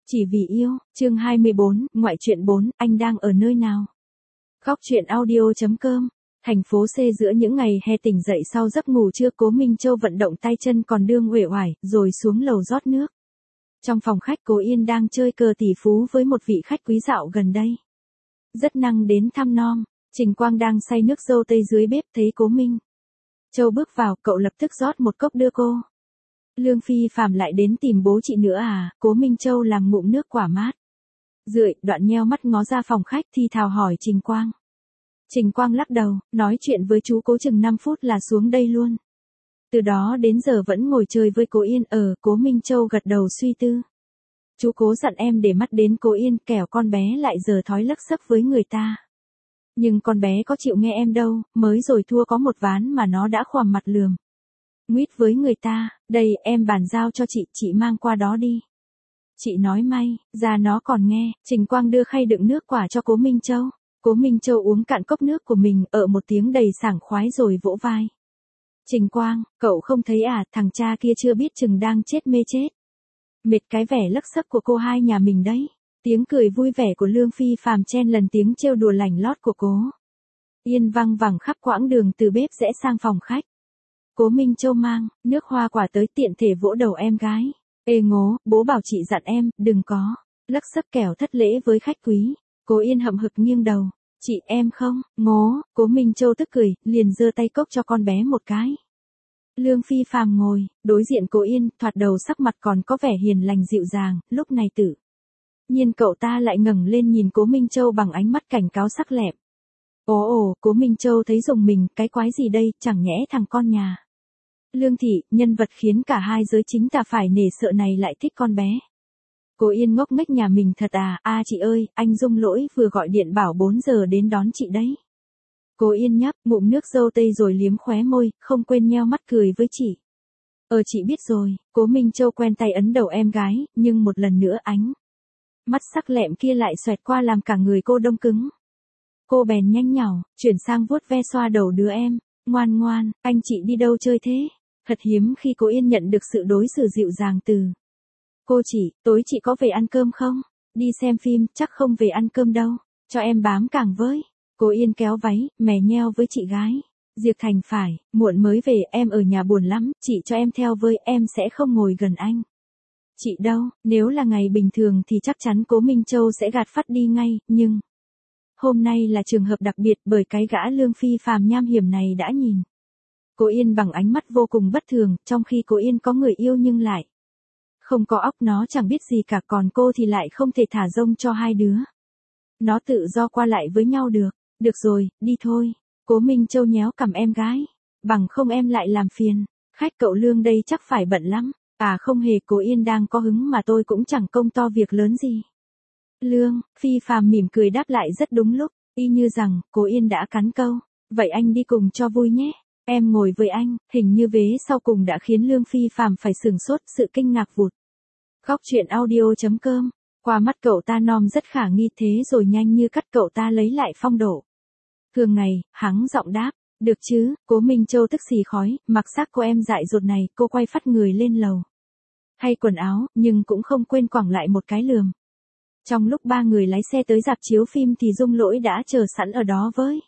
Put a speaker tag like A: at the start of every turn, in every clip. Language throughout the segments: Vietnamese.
A: Chỉ vì yêu, chương 24, ngoại truyện 4, anh đang ở nơi nào? Khóc chuyện audio.com. Thành phố C giữa những ngày hè tỉnh dậy sau giấc ngủ trưa, Cố Minh Châu vận động tay chân còn đương uể oải, rồi xuống lầu rót nước. Trong phòng khách, Cố Yên đang chơi cờ tỷ phú với một vị khách quý dạo gần đây. Rất năng đến thăm nom. Trình Quang đang xay nước dâu tây dưới bếp, thấy Cố Minh Châu bước vào, cậu lập tức rót một cốc đưa cô. Lương Phi Phạm lại đến tìm bố chị nữa à? Cố Minh Châu làm ngụm nước quả mát rượi, đoạn nheo mắt ngó ra phòng khách thì thào hỏi Trình Quang. Trình Quang lắc đầu, nói chuyện với chú Cố chừng 5 phút là xuống đây luôn. Từ đó đến giờ vẫn ngồi chơi với Cố Yên. Cố Minh Châu gật đầu suy tư. Chú Cố dặn em để mắt đến Cố Yên, kẻo con bé lại giờ thói lấc xấc với người ta. Nhưng con bé có chịu nghe em đâu, mới rồi thua có một ván mà nó đã khòm mặt lườm nguyết với người ta. Đây, em bàn giao cho chị mang qua đó đi. Chị nói may ra nó còn nghe. Trình Quang đưa khay đựng nước quả cho Cố Minh Châu. Cố Minh Châu uống cạn cốc nước của mình, một tiếng đầy sảng khoái rồi vỗ vai. Trình Quang, cậu không thấy à, thằng cha kia chưa biết chừng đang chết mê chết mệt cái vẻ lấc xấc của cô hai nhà mình đấy. Tiếng cười vui vẻ của Lương Phi Phạm chen lần tiếng trêu đùa lảnh lót của Cố Yên văng vẳng khắp quãng đường từ bếp rẽ sang phòng khách. Cố Minh Châu mang nước hoa quả tới, tiện thể vỗ đầu em gái. Ê Ngố, bố bảo chị dặn em, đừng có lấc xấc kẻo thất lễ với khách quý. Cố Yên hậm hực nghiêng đầu. Chị em không, Ngố. Cố Minh Châu tức cười, liền giơ tay cốc cho con bé một cái. Lương Phi Phạm ngồi đối diện Cố Yên, thoạt đầu sắc mặt còn có vẻ hiền lành dịu dàng, lúc này tự nhiên cậu ta lại ngẩng lên nhìn Cố Minh Châu bằng ánh mắt cảnh cáo sắc lẹm. Cố Minh Châu thấy rùng mình, cái quái gì đây, chẳng nhẽ thằng con nhà Lương thị, nhân vật khiến cả hai giới chính tà phải nể sợ này lại thích con bé. Cố Yên ngốc nghếch, nhà mình thật à? Chị ơi, anh Dung Lỗi vừa gọi điện bảo 4 giờ đến đón chị đấy. Cố Yên nhấp ngụm nước dâu tây rồi liếm khóe môi, không quên nheo mắt cười với chị. Chị biết rồi. Cố Minh Châu quen tay ấn đầu em gái, nhưng một lần nữa ánh mắt sắc lẹm kia lại xoẹt qua làm cả người cô đông cứng. Cô bèn nhanh nhảu chuyển sang vuốt ve xoa đầu đứa em. Ngoan, anh chị đi đâu chơi thế? Thật hiếm khi Cố Yên nhận được sự đối xử dịu dàng từ cô. Tối chị có về ăn cơm không? Đi xem phim, chắc không về ăn cơm đâu. Cho em bám cảng với. Cố Yên kéo váy, mè nheo với chị gái. Diệp Thành phải, muộn mới về, em ở nhà buồn lắm, chị cho em theo với, em sẽ không ngồi gần anh. Chị đâu, nếu là ngày bình thường thì chắc chắn Cố Minh Châu sẽ gạt phắt đi ngay, nhưng hôm nay là trường hợp đặc biệt, bởi cái gã Lương Phi Phạm nham hiểm này đã nhìn Cố Yên bằng ánh mắt vô cùng bất thường, trong khi Cố Yên có người yêu nhưng lại không có óc, nó chẳng biết gì cả, còn cô thì lại không thể thả rông cho hai đứa nó tự do qua lại với nhau được. Được rồi, đi thôi. Cố Minh Châu nhéo cằm em gái. Bằng không em lại làm phiền khách cậu Lương đây chắc phải bận lắm. Không hề, Cố Yên đang có hứng mà, tôi cũng chẳng công to việc lớn gì. Lương Phi Phạm mỉm cười đáp lại rất đúng lúc, y như rằng Cố Yên đã cắn câu. Vậy anh đi cùng cho vui nhé. Em ngồi với anh. Hình như vế sau cùng đã khiến Lương Phi Phạm phải sửng sốt, sự kinh ngạc vụt. Khóc chuyện audio.com. Qua mắt cậu ta nom rất khả nghi, thế rồi nhanh như cắt cậu ta lấy lại phong độ thường ngày, hắng giọng đáp. Được chứ? Cố Minh Châu tức xì khói, mặc xác cô em dại dột này, cô quay phắt người lên lầu thay quần áo, nhưng cũng không quên quẳng lại một cái lườm. Trong lúc ba người lái xe tới rạp chiếu phim thì Dung Lỗi đã chờ sẵn ở đó với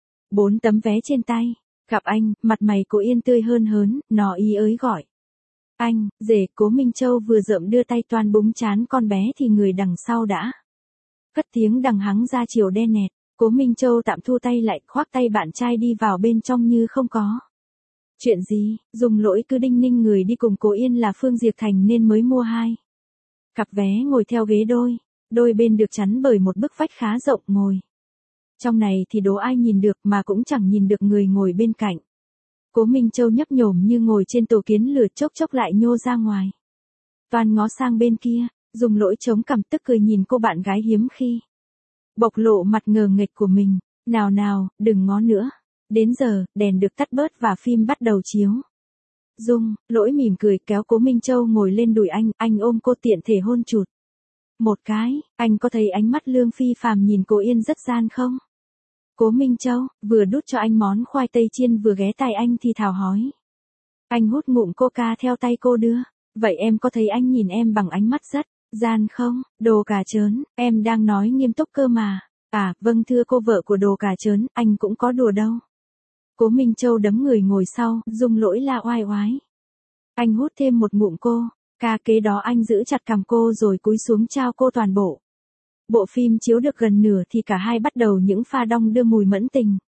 A: 4 tấm vé trên tay. Gặp anh, mặt mày Cố Yên tươi hơn hớn, nó ý ới gọi. Anh, rể. Cố Minh Châu vừa rợm đưa tay toan búng trán con bé thì người đằng sau đã cất tiếng đằng hắng ra chiều đen nẹt. Cố Minh Châu tạm thu tay lại, khoác tay bạn trai đi vào bên trong như không có chuyện gì. Dung Lỗi cứ đinh ninh người đi cùng Cố Yên là Phương Diệp Thành nên mới mua 2 cặp vé ngồi theo ghế đôi bên được chắn bởi một bức vách khá rộng, ngồi trong này thì đố ai nhìn được, mà cũng chẳng nhìn được người ngồi bên cạnh. Cố Minh Châu nhấp nhổm như ngồi trên tổ kiến lửa, chốc lại nhô ra ngoài. Toàn ngó sang bên kia, Dung Lỗi chống cằm tức cười nhìn cô bạn gái hiếm khi bộc lộ mặt ngờ nghệch của mình. Nào, đừng ngó nữa. Đến giờ, đèn được tắt bớt và phim bắt đầu chiếu. Dung Lỗi mỉm cười kéo Cố Minh Châu ngồi lên đùi anh ôm cô tiện thể hôn chụt một cái. Anh có thấy ánh mắt Lương Phi Phạm nhìn Cố Yên rất gian không? Cố Minh Châu vừa đút cho anh món khoai tây chiên vừa ghé tai anh thì thào hỏi. Anh hút ngụm coca theo tay cô đưa. Vậy em có thấy anh nhìn em bằng ánh mắt rất Gian không, đồ cà chớn, em đang nói nghiêm túc cơ mà. À, vâng thưa cô vợ của đồ cà chớn, anh cũng có đùa đâu. Cố Minh Châu đấm người ngồi sau, Dung Lỗi la oai oái. Anh hút thêm một ngụm cô, kế đó anh giữ chặt cằm cô rồi cúi xuống trao cô toàn bộ. Bộ phim chiếu được gần nửa thì cả hai bắt đầu những pha đong đưa mùi mẫn tình.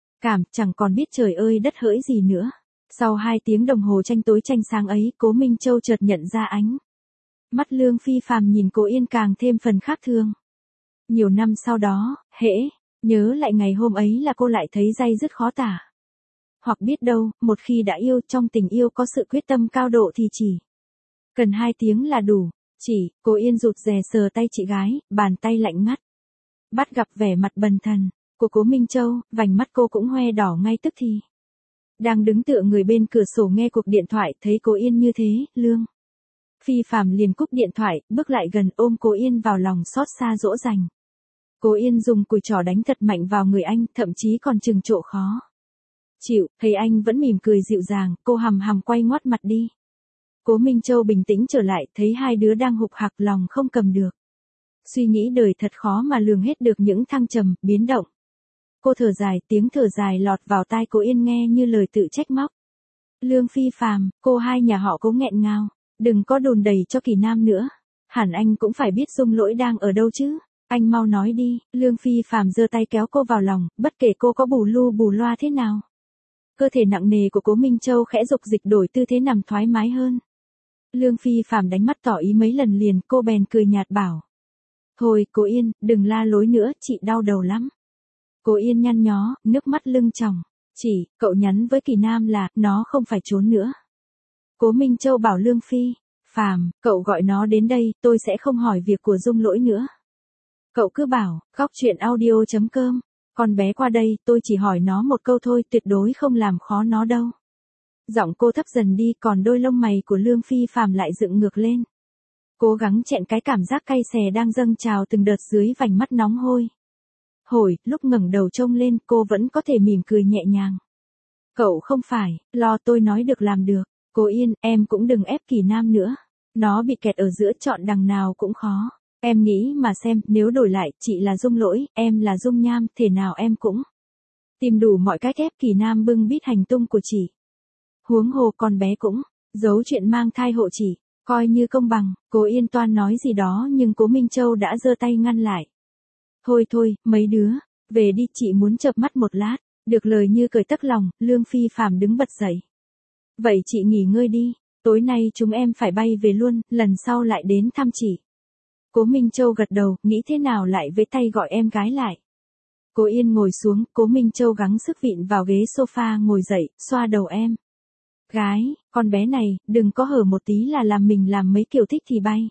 A: Chẳng còn biết trời ơi đất hỡi gì nữa. Sau 2 tiếng đồng hồ tranh tối tranh sáng ấy, Cố Minh Châu chợt nhận ra ánh mắt Lương Phi Phàm nhìn cô Yên càng thêm phần khác thường. Nhiều năm sau đó, nhớ lại ngày hôm ấy là cô lại thấy day dứt khó tả. Hoặc biết đâu, một khi đã yêu, trong tình yêu có sự quyết tâm cao độ thì chỉ cần 2 tiếng là đủ. Cô Yên rụt rè sờ tay chị gái, bàn tay lạnh ngắt. Bắt gặp vẻ mặt bần thần của Cố Minh Châu, vành mắt cô cũng hoe đỏ ngay tức thì. Đang đứng tựa người bên cửa sổ nghe cuộc điện thoại, thấy Cố Yên như thế, Lương Phi Phàm liền cúp điện thoại, bước lại gần ôm Cố Yên vào lòng xót xa dỗ dành. Cố Yên dùng cùi trỏ đánh thật mạnh vào người anh, thậm chí còn trừng trộ khó chịu, thấy anh vẫn mỉm cười dịu dàng, cô hằm hằm quay ngoắt mặt đi. Cố Minh Châu bình tĩnh trở lại, thấy hai đứa đang hục hặc lòng không cầm được. Suy nghĩ đời thật khó mà lường hết được những thăng trầm, biến động. Cô thở dài, tiếng thở dài lọt vào tai Cố Yên nghe như lời tự trách móc. Lương Phi Phàm, cô hai nhà họ Cố nghẹn ngào, đừng có đồn đầy cho Kỳ Nam nữa. Hẳn anh cũng phải biết Dung Lỗi đang ở đâu chứ. Anh mau nói đi. Lương Phi Phàm giơ tay kéo cô vào lòng, bất kể cô có bù lu bù loa thế nào. Cơ thể nặng nề của Cố Minh Châu khẽ dục dịch đổi tư thế nằm thoải mái hơn. Lương Phi Phàm đánh mắt tỏ ý mấy lần liền, cô bèn cười nhạt bảo. Thôi, Cố Yên, đừng la lối nữa, chị đau đầu lắm. Cố Yên nhăn nhó, nước mắt lưng tròng. Cậu nhắn với Kỳ Nam là, nó không phải trốn nữa. Cố Minh Châu bảo Lương Phi Phàm, cậu gọi nó đến đây, tôi sẽ không hỏi việc của Dung Lỗi nữa. Cậu cứ bảo, góc chuyện audio.com, con bé qua đây, tôi chỉ hỏi nó một câu thôi, tuyệt đối không làm khó nó đâu. Giọng cô thấp dần đi, còn đôi lông mày của Lương Phi Phàm lại dựng ngược lên. Cố gắng chẹn cái cảm giác cay xè đang dâng trào từng đợt dưới vành mắt nóng hôi. Lúc ngẩng đầu trông lên, cô vẫn có thể mỉm cười nhẹ nhàng. Cậu không phải lo, tôi nói được làm được. Cố Yên, em cũng đừng ép Kỳ Nam nữa. Nó bị kẹt ở giữa, chọn đằng nào cũng khó. Em nghĩ mà xem, nếu đổi lại, chị là Dung Lỗi, em là Dung Nham, thể nào em cũng tìm đủ mọi cách ép Kỳ Nam bưng bít hành tung của chị. Huống hồ con bé cũng giấu chuyện mang thai hộ chị, coi như công bằng. Cố Yên toan nói gì đó nhưng Cố Minh Châu đã giơ tay ngăn lại. Thôi, mấy đứa, về đi, chị muốn chợp mắt một lát. Được lời như cởi tấc lòng, Lương Phi Phàm đứng bật dậy. Vậy chị nghỉ ngơi đi, tối nay chúng em phải bay về luôn, lần sau lại đến thăm chị. Cố Minh Châu gật đầu, nghĩ thế nào lại với tay gọi em gái lại. Cố Yên ngồi xuống, Cố Minh Châu gắng sức vịn vào ghế sofa ngồi dậy, xoa đầu em. Gái, con bé này, đừng có hở một tí là làm mình làm mấy kiểu thích thì bay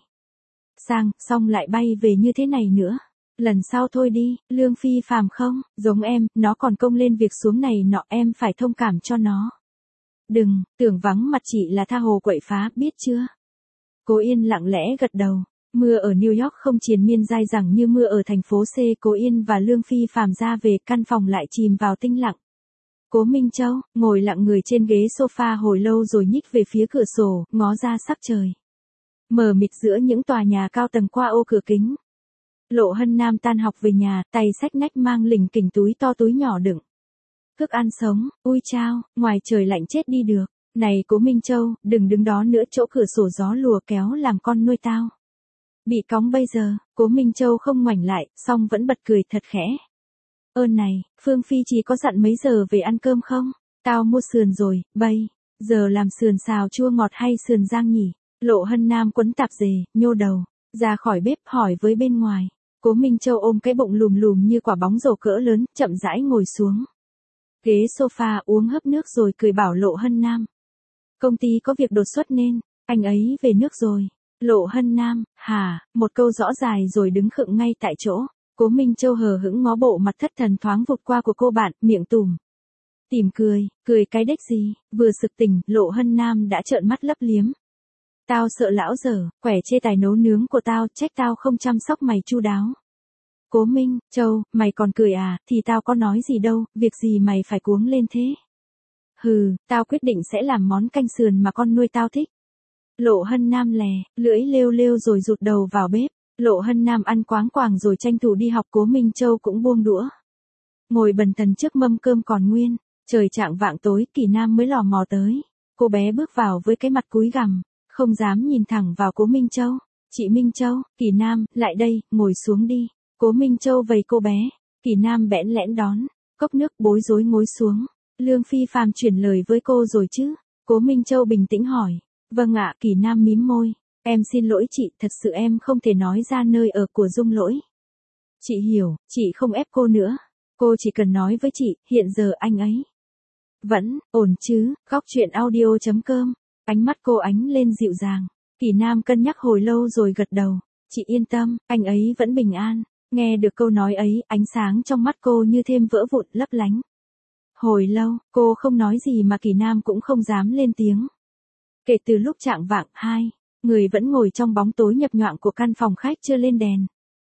A: xong lại bay về như thế này nữa. Lần sau thôi đi, Lương Phi Phàm không, giống em, nó còn công lên việc xuống này nọ, em phải thông cảm cho nó. Đừng, tưởng vắng mặt chị là tha hồ quậy phá, biết chưa? Cố Yên lặng lẽ gật đầu. Mưa ở New York không triền miên dai dẳng như mưa ở thành phố C. Cố Yên và Lương Phi Phàm ra về, căn phòng lại chìm vào tĩnh lặng. Cố Minh Châu ngồi lặng người trên ghế sofa hồi lâu rồi nhích về phía cửa sổ, ngó ra sắc trời mờ mịt giữa những tòa nhà cao tầng qua ô cửa kính. Lộ Hân Nam tan học về nhà, tay xách nách mang lỉnh kỉnh túi to túi nhỏ đựng thức ăn sống. Ui chao, ngoài trời lạnh chết đi được. Này Cố Minh Châu, đừng đứng đó nữa, chỗ cửa sổ gió lùa kéo làm con nuôi tao bị cóng bây giờ. Cố Minh Châu không ngoảnh lại, song vẫn bật cười thật khẽ. Này, Phương Phi chỉ có dặn mấy giờ về ăn cơm không? Tao mua sườn rồi, bây giờ làm sườn xào chua ngọt hay sườn rang nhỉ? Lộ Hân Nam quấn tạp dề, nhô đầu ra khỏi bếp hỏi với bên ngoài. Cố Minh Châu ôm cái bụng lùm lùm như quả bóng rổ cỡ lớn, chậm rãi ngồi xuống ghế sofa, uống hớp nước rồi cười bảo Lộ Hân Nam. Công ty có việc đột xuất nên anh ấy về nước rồi. Lộ Hân Nam, hả? Một câu rõ dài rồi đứng khựng ngay tại chỗ. Cố Minh Châu hờ hững ngó bộ mặt thất thần thoáng vụt qua của cô bạn, miệng tủm cười cái đếch gì? Vừa sực tỉnh, Lộ Hân Nam đã trợn mắt lấp liếm. Tao sợ lão dở, quẻ chê tài nấu nướng của tao, trách tao không chăm sóc mày chu đáo. Cố Minh Châu, mày còn cười à? Thì tao có nói gì đâu, việc gì mày phải cuống lên thế? Tao quyết định sẽ làm món canh sườn mà con nuôi tao thích. Lộ Hân Nam lè, lưỡi lêu lêu rồi rụt đầu vào bếp. Lộ Hân Nam ăn quáng quàng rồi tranh thủ đi học. Cố Minh Châu cũng buông đũa. Ngồi bần thần trước mâm cơm còn nguyên. Trời chạng vạng tối, Kỳ Nam mới lò mò tới. Cô bé bước vào với cái mặt cúi gằm, không dám nhìn thẳng vào Cố Minh Châu. Chị Minh Châu, Kỳ Nam, lại đây, ngồi xuống đi. Cố Minh Châu vầy cô bé. Kỳ Nam bẽn lẽn đón. Cốc nước bối rối ngồi xuống. Lương Phi Phàm chuyển lời với cô rồi chứ? Cố Minh Châu bình tĩnh hỏi. Vâng ạ. Kỳ Nam mím môi. Em xin lỗi chị, thật sự em không thể nói ra nơi ở của Dung Lỗi. Chị hiểu, chị không ép cô nữa. Cô chỉ cần nói với chị, hiện giờ anh ấy vẫn ổn chứ? Góc chuyện audio.com. Ánh mắt cô ánh lên dịu dàng. Kỳ Nam cân nhắc hồi lâu rồi gật đầu. Chị yên tâm, anh ấy vẫn bình an. Nghe được câu nói ấy, ánh sáng trong mắt cô như thêm vỡ vụn lấp lánh. Hồi lâu, cô không nói gì mà Kỳ Nam cũng không dám lên tiếng. Kể từ lúc chạng vạng, hai người vẫn ngồi trong bóng tối nhập nhoạng của căn phòng khách chưa lên đèn.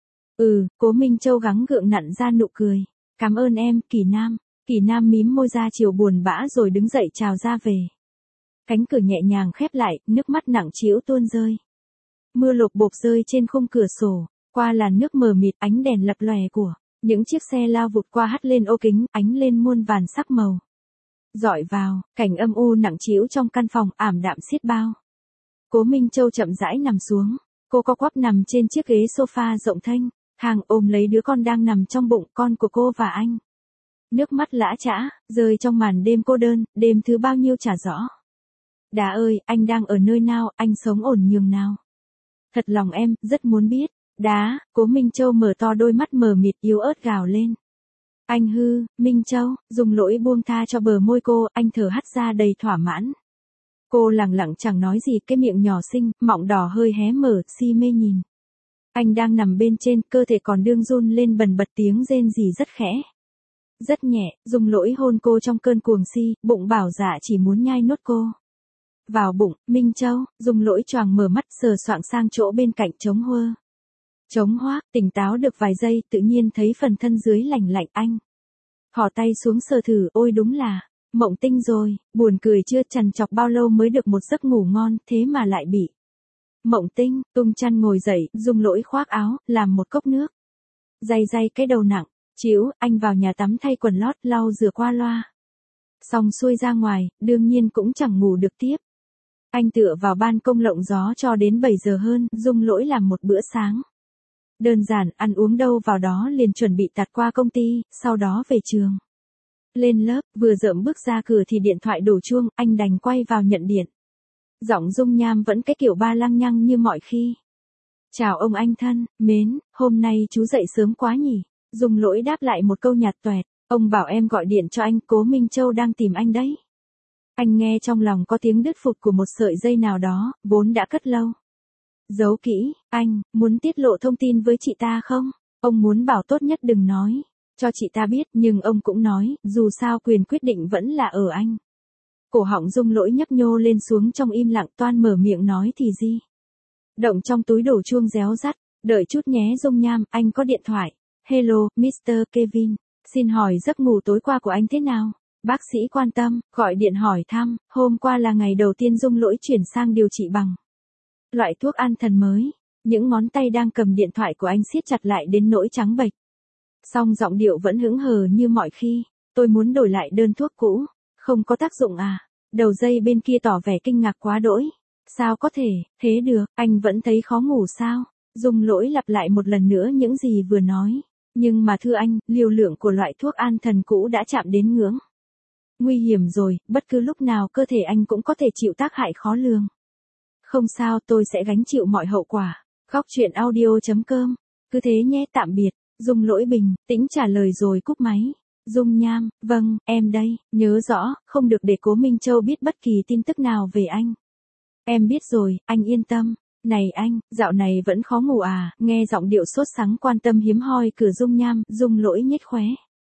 A: Cố Minh Châu gắng gượng nặn ra nụ cười. Cảm ơn em, Kỳ Nam. Kỳ Nam mím môi ra chiều buồn bã rồi đứng dậy chào ra về. Cánh cửa nhẹ nhàng khép lại, nước mắt nặng trĩu tuôn rơi. Mưa lộp bộp rơi trên khung cửa sổ, qua làn nước mờ mịt, ánh đèn lập lòe của những chiếc xe lao vụt qua hắt lên ô kính, ánh lên muôn vàn sắc màu. Dọi vào, cảnh âm u nặng trĩu trong căn phòng ảm đạm xiết bao. Cố Minh Châu chậm rãi nằm xuống, cô co quắp nằm trên chiếc ghế sofa rộng thênh, hàng ôm lấy đứa con đang nằm trong bụng, con của cô và anh. Nước mắt lã chã, rơi trong màn đêm cô đơn, đêm thứ bao nhiêu chả rõ. Đá ơi, anh đang ở nơi nào, anh sống ổn nhường nào? Thật lòng em, rất muốn biết. Đá, Cố Minh Châu mở to đôi mắt mờ mịt yếu ớt gào lên. Anh hư, Minh Châu, Dung Lỗi buông tha cho bờ môi cô, anh thở hắt ra đầy thỏa mãn. Cô lẳng lặng chẳng nói gì, cái miệng nhỏ xinh, mọng đỏ hơi hé mở, si mê nhìn. Anh đang nằm bên trên, cơ thể còn đương run lên bần bật, tiếng rên rỉ rất khẽ. Rất nhẹ, Dung Lỗi hôn cô trong cơn cuồng si, bụng bảo dạ chỉ muốn nhai nốt cô. Vào bụng, Minh Châu, Dung Lỗi choàng mở mắt sờ soạng sang chỗ bên cạnh trống huơ. Trống hoác, tỉnh táo được vài giây, tự nhiên thấy phần thân dưới lạnh lạnh. Anh thò tay xuống sờ thử, ôi đúng là mộng tinh rồi. Buồn cười chưa, trằn trọc bao lâu mới được một giấc ngủ ngon, thế mà lại bị mộng tinh. Tung chăn ngồi dậy, Dung Lỗi khoác áo, làm một cốc nước. Day day cái đầu nặng, chịu, anh vào nhà tắm thay quần lót, lau rửa qua loa. Xong xuôi ra ngoài, đương nhiên cũng chẳng ngủ được tiếp. Anh tựa vào ban công lộng gió cho đến 7 giờ hơn, Dung Lỗi làm một bữa sáng. Đơn giản, ăn uống đâu vào đó, liền chuẩn bị tạt qua công ty, sau đó về trường. Lên lớp, vừa dợm bước ra cửa thì điện thoại đổ chuông, anh đành quay vào nhận điện. Giọng Dung Nham vẫn cái kiểu ba lăng nhăng như mọi khi. Chào ông anh thân, mến, hôm nay chú dậy sớm quá nhỉ? Dung Lỗi đáp lại một câu nhạt toẹt. Ông bảo em gọi điện cho anh, Cố Minh Châu đang tìm anh đấy. Anh nghe trong lòng có tiếng đứt phụt của một sợi dây nào đó, vốn đã cất lâu. Giấu kỹ, anh, muốn tiết lộ thông tin với chị ta không? Ông muốn bảo tốt nhất đừng nói cho chị ta biết, nhưng ông cũng nói, dù sao quyền quyết định vẫn là ở anh. Cổ họng Dung Lỗi nhấp nhô lên xuống trong im lặng, toan mở miệng nói thì gì. Động trong túi đổ chuông réo rắt, đợi chút nhé Dung Nham, anh có điện thoại. Hello, Mr. Kevin, xin hỏi giấc ngủ tối qua của anh thế nào? Bác sĩ quan tâm, gọi điện hỏi thăm, hôm qua là ngày đầu tiên Dung Lỗi chuyển sang điều trị bằng loại thuốc an thần mới. Những ngón tay đang cầm điện thoại của anh siết chặt lại đến nỗi trắng bệch. Song giọng điệu vẫn hững hờ như mọi khi. Tôi muốn đổi lại đơn thuốc cũ. Không có tác dụng à? Đầu dây bên kia tỏ vẻ kinh ngạc quá đỗi. Sao có thể, thế được, anh vẫn thấy khó ngủ sao? Dung Lỗi lặp lại một lần nữa những gì vừa nói. Nhưng mà thưa anh, liều lượng của loại thuốc an thần cũ đã chạm đến ngưỡng nguy hiểm rồi, bất cứ lúc nào cơ thể anh cũng có thể chịu tác hại khó lường. Không sao, tôi sẽ gánh chịu mọi hậu quả. Góc chuyện audio.com. Cứ thế nhé, tạm biệt. Dung Lỗi bình tĩnh trả lời rồi cúp máy. Dung Nham, vâng, em đây, nhớ rõ, không được để Cố Minh Châu biết bất kỳ tin tức nào về anh. Em biết rồi, anh yên tâm. Này anh, dạo này vẫn khó ngủ à? Nghe giọng điệu sốt sắng quan tâm hiếm hoi của Dung Nham, Dung Lỗi nhếch khóe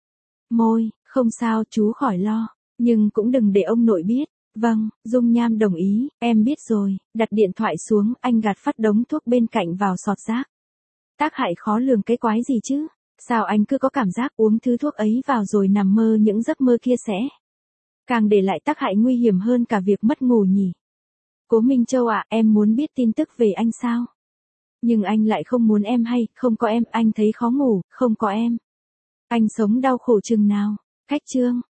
A: môi, không sao, chú khỏi lo, nhưng cũng đừng để ông nội biết. Vâng, Dung Nham đồng ý, em biết rồi. Đặt điện thoại xuống, anh gạt phát đống thuốc bên cạnh vào sọt rác. Tác hại khó lường cái quái gì chứ? Sao anh cứ có cảm giác uống thứ thuốc ấy vào rồi nằm mơ những giấc mơ kia sẽ càng để lại tác hại nguy hiểm hơn cả việc mất ngủ nhỉ? Cố Minh Châu ạ, em muốn biết tin tức về anh sao? Nhưng anh lại không muốn em hay, không có em, anh thấy khó ngủ, không có em. Anh sống đau khổ chừng nào? Cách chương.